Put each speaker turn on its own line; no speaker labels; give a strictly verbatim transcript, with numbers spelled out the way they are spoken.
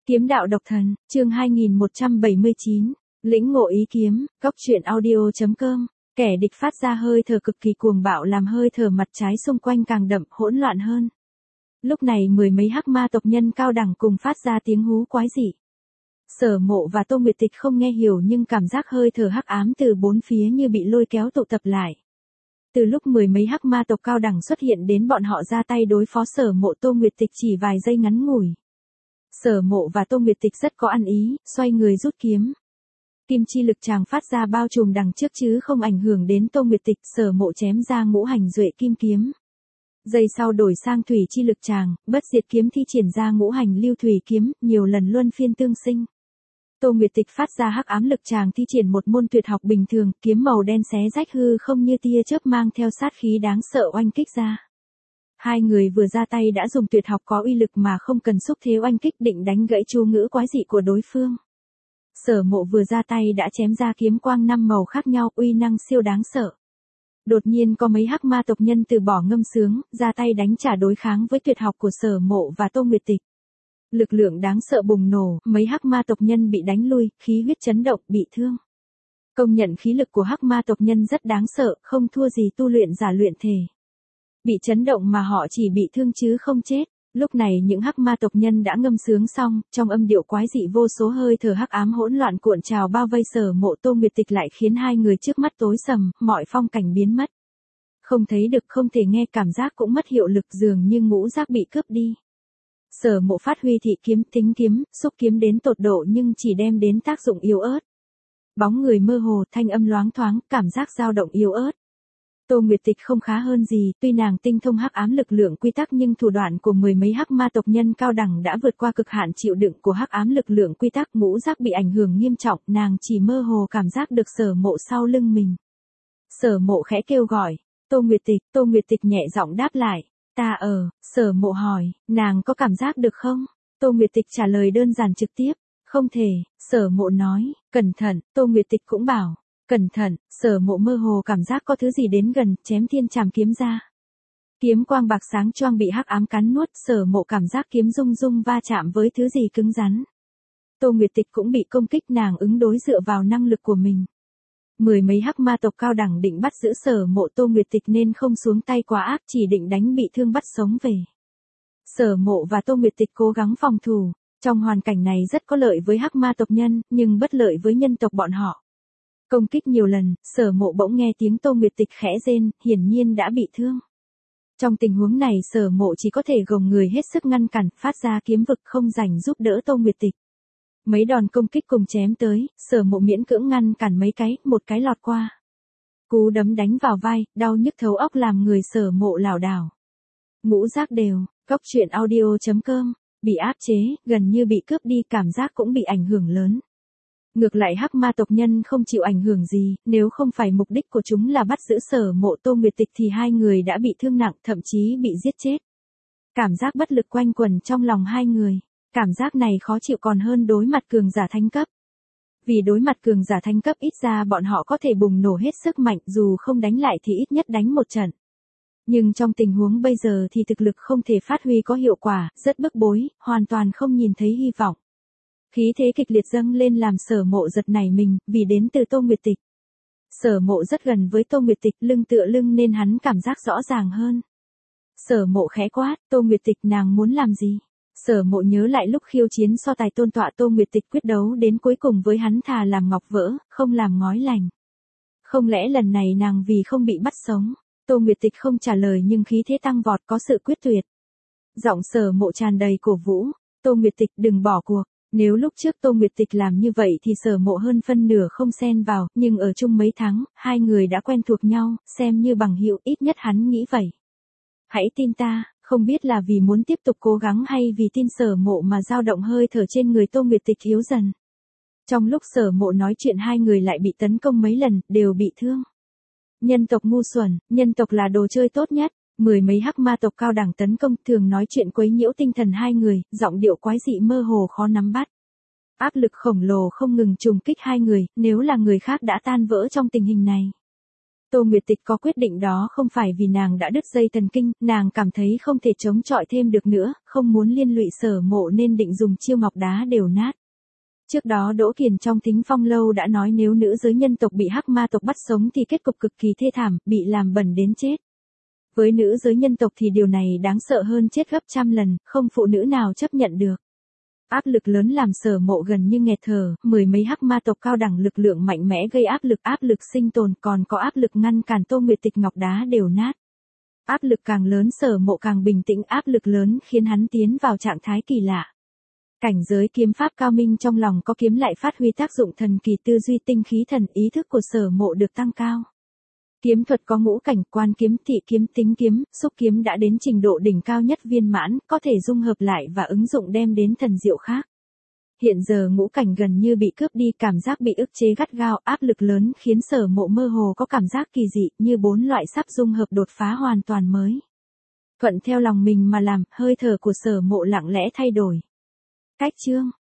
Kiếm đạo độc thần, chương hai nghìn một trăm bảy mươi chín, lĩnh ngộ ý kiếm, góc truyện audio.com, kẻ địch phát ra hơi thở cực kỳ cuồng bạo làm hơi thở mặt trái xung quanh càng đậm hỗn loạn hơn. Lúc này mười mấy hắc ma tộc nhân cao đẳng cùng phát ra tiếng hú quái dị. Sở Mộ và Tô Nguyệt Tịch không nghe hiểu nhưng cảm giác hơi thở hắc ám từ bốn phía như bị lôi kéo tụ tập lại. Từ lúc mười mấy hắc ma tộc cao đẳng xuất hiện đến bọn họ ra tay đối phó Sở Mộ Tô Nguyệt Tịch chỉ vài giây ngắn ngủi. Sở Mộ và Tô Nguyệt Tịch rất có ăn ý, xoay người rút kiếm. Kim chi lực chàng phát ra bao trùm đằng trước chứ không ảnh hưởng đến Tô Nguyệt Tịch. Sở Mộ chém ra ngũ hành duệ kim kiếm. Giây sau đổi sang thủy chi lực chàng, bất diệt kiếm thi triển ra ngũ hành lưu thủy kiếm, nhiều lần luân phiên tương sinh. Tô Nguyệt Tịch phát ra hắc ám lực chàng thi triển một môn tuyệt học bình thường, kiếm màu đen xé rách hư không như tia chớp mang theo sát khí đáng sợ oanh kích ra. Hai người vừa ra tay đã dùng tuyệt học có uy lực mà không cần xúc thế oanh kích định đánh gãy chú ngữ quái dị của đối phương. Sở Mộ vừa ra tay đã chém ra kiếm quang năm màu khác nhau, uy năng siêu đáng sợ. Đột nhiên có mấy hắc ma tộc nhân từ bỏ ngâm sướng, ra tay đánh trả đối kháng với tuyệt học của Sở Mộ và Tô Nguyệt Tịch. Lực lượng đáng sợ bùng nổ, mấy hắc ma tộc nhân bị đánh lui, khí huyết chấn động, bị thương. Công nhận khí lực của hắc ma tộc nhân rất đáng sợ, không thua gì tu luyện giả luyện thể. Bị chấn động mà họ chỉ bị thương chứ không chết. Lúc này những hắc ma tộc nhân đã ngâm sướng xong, trong âm điệu quái dị vô số hơi thở hắc ám hỗn loạn cuộn trào bao vây Sở Mộ Tô Nguyệt Tịch lại khiến hai người trước mắt tối sầm, mọi phong cảnh biến mất. Không thấy được, không thể nghe, cảm giác cũng mất hiệu lực, dường như ngũ giác bị cướp đi. Sở Mộ phát huy thị kiếm, tính kiếm, xúc kiếm đến tột độ nhưng chỉ đem đến tác dụng yếu ớt. Bóng người mơ hồ, thanh âm loáng thoáng, cảm giác dao động yếu ớt. Tô Nguyệt Tịch không khá hơn gì, tuy nàng tinh thông hắc ám lực lượng quy tắc nhưng thủ đoạn của mười mấy hắc ma tộc nhân cao đẳng đã vượt qua cực hạn chịu đựng của hắc ám lực lượng quy tắc, ngũ giác bị ảnh hưởng nghiêm trọng, nàng chỉ mơ hồ cảm giác được Sở Mộ sau lưng mình. Sở Mộ khẽ kêu gọi, Tô Nguyệt Tịch, Tô Nguyệt Tịch nhẹ giọng đáp lại, ta ở. Sở Mộ hỏi, nàng có cảm giác được không? Tô Nguyệt Tịch trả lời đơn giản trực tiếp, không thể. Sở Mộ nói, cẩn thận. Tô Nguyệt Tịch cũng bảo, cẩn thận. Sở Mộ mơ hồ cảm giác có thứ gì đến gần, chém thiên trảm kiếm ra. Kiếm quang bạc sáng choang bị hắc ám cắn nuốt, Sở Mộ cảm giác kiếm rung rung va chạm với thứ gì cứng rắn. Tô Nguyệt Tịch cũng bị công kích, nàng ứng đối dựa vào năng lực của mình. Mười mấy hắc ma tộc cao đẳng định bắt giữ Sở Mộ Tô Nguyệt Tịch nên không xuống tay quá ác, chỉ định đánh bị thương bắt sống về. Sở Mộ và Tô Nguyệt Tịch cố gắng phòng thủ, trong hoàn cảnh này rất có lợi với hắc ma tộc nhân, nhưng bất lợi với nhân tộc bọn họ. Công kích nhiều lần, Sở Mộ bỗng nghe tiếng Tô Nguyệt Tịch khẽ rên, hiển nhiên đã bị thương. Trong tình huống này Sở Mộ chỉ có thể gồng người hết sức ngăn cản, phát ra kiếm vực không rảnh giúp đỡ Tô Nguyệt Tịch. Mấy đòn công kích cùng chém tới, Sở Mộ miễn cưỡng ngăn cản mấy cái, một cái lọt qua. Cú đấm đánh vào vai, đau nhức thấu óc làm người Sở Mộ lảo đảo. Ngũ giác đều, góc truyện audio.com, bị áp chế, gần như bị cướp đi, cảm giác cũng bị ảnh hưởng lớn. Ngược lại hắc ma tộc nhân không chịu ảnh hưởng gì, nếu không phải mục đích của chúng là bắt giữ Sở Mộ Tô Nguyệt Tịch thì hai người đã bị thương nặng, thậm chí bị giết chết. Cảm giác bất lực quanh quẩn trong lòng hai người. Cảm giác này khó chịu còn hơn đối mặt cường giả thánh cấp. Vì đối mặt cường giả thánh cấp ít ra bọn họ có thể bùng nổ hết sức mạnh, dù không đánh lại thì ít nhất đánh một trận. Nhưng trong tình huống bây giờ thì thực lực không thể phát huy có hiệu quả, rất bức bối, hoàn toàn không nhìn thấy hy vọng. Khí thế kịch liệt dâng lên làm Sở Mộ giật nảy mình, vì đến từ Tô Nguyệt Tịch. Sở Mộ rất gần với Tô Nguyệt Tịch, lưng tựa lưng nên hắn cảm giác rõ ràng hơn. Sở Mộ khẽ quát, Tô Nguyệt Tịch, nàng muốn làm gì? Sở Mộ nhớ lại lúc khiêu chiến so tài tôn tọa Tô Nguyệt Tịch quyết đấu đến cuối cùng với hắn thà làm ngọc vỡ, không làm ngói lành. Không lẽ lần này nàng vì không bị bắt sống? Tô Nguyệt Tịch không trả lời nhưng khí thế tăng vọt, có sự quyết tuyệt. Giọng Sở Mộ tràn đầy cổ vũ, Tô Nguyệt Tịch đừng bỏ cuộc. Nếu lúc trước Tô Nguyệt Tịch làm như vậy thì Sở Mộ hơn phân nửa không xen vào, nhưng ở chung mấy tháng, hai người đã quen thuộc nhau, xem như bằng hữu, ít nhất hắn nghĩ vậy. Hãy tin ta. Không biết là vì muốn tiếp tục cố gắng hay vì tin Sở Mộ mà dao động hơi thở trên người Tô Nguyệt Tịch yếu dần. Trong lúc Sở Mộ nói chuyện hai người lại bị tấn công mấy lần, đều bị thương. Nhân tộc ngu xuẩn, nhân tộc là đồ chơi tốt nhất. Mười mấy hắc ma tộc cao đẳng tấn công, thường nói chuyện quấy nhiễu tinh thần hai người, giọng điệu quái dị mơ hồ khó nắm bắt. Áp lực khổng lồ không ngừng trùng kích hai người, nếu là người khác đã tan vỡ trong tình hình này. Tô Nguyệt Tịch có quyết định đó không phải vì nàng đã đứt dây thần kinh, nàng cảm thấy không thể chống chọi thêm được nữa, không muốn liên lụy Sở Mộ nên định dùng chiêu ngọc đá đều nát. Trước đó Đỗ Kiền trong Thính Phong Lâu đã nói nếu nữ giới nhân tộc bị hắc ma tộc bắt sống thì kết cục cực kỳ thê thảm, bị làm bẩn đến chết. Với nữ giới nhân tộc thì điều này đáng sợ hơn chết gấp trăm lần, không phụ nữ nào chấp nhận được. Áp lực lớn làm Sở Mộ gần như nghẹt thở, mười mấy hắc ma tộc cao đẳng lực lượng mạnh mẽ gây áp lực, áp lực sinh tồn, còn có áp lực ngăn cản Tô Nguyệt Tịch ngọc đá đều nát. Áp lực càng lớn Sở Mộ càng bình tĩnh, áp lực lớn khiến hắn tiến vào trạng thái kỳ lạ. Cảnh giới kiếm pháp cao minh trong lòng có kiếm lại phát huy tác dụng thần kỳ, tư duy tinh khí thần, ý thức của Sở Mộ được tăng cao. Kiếm thuật có ngũ cảnh, quan kiếm, thị kiếm, tính kiếm, xúc kiếm đã đến trình độ đỉnh cao nhất viên mãn, có thể dung hợp lại và ứng dụng đem đến thần diệu khác. Hiện giờ ngũ cảnh gần như bị cướp đi, cảm giác bị ức chế gắt gao, áp lực lớn khiến Sở Mộ mơ hồ có cảm giác kỳ dị, như bốn loại sắp dung hợp đột phá hoàn toàn mới. Thuận theo lòng mình mà làm, hơi thở của Sở Mộ lặng lẽ thay đổi. Cách chương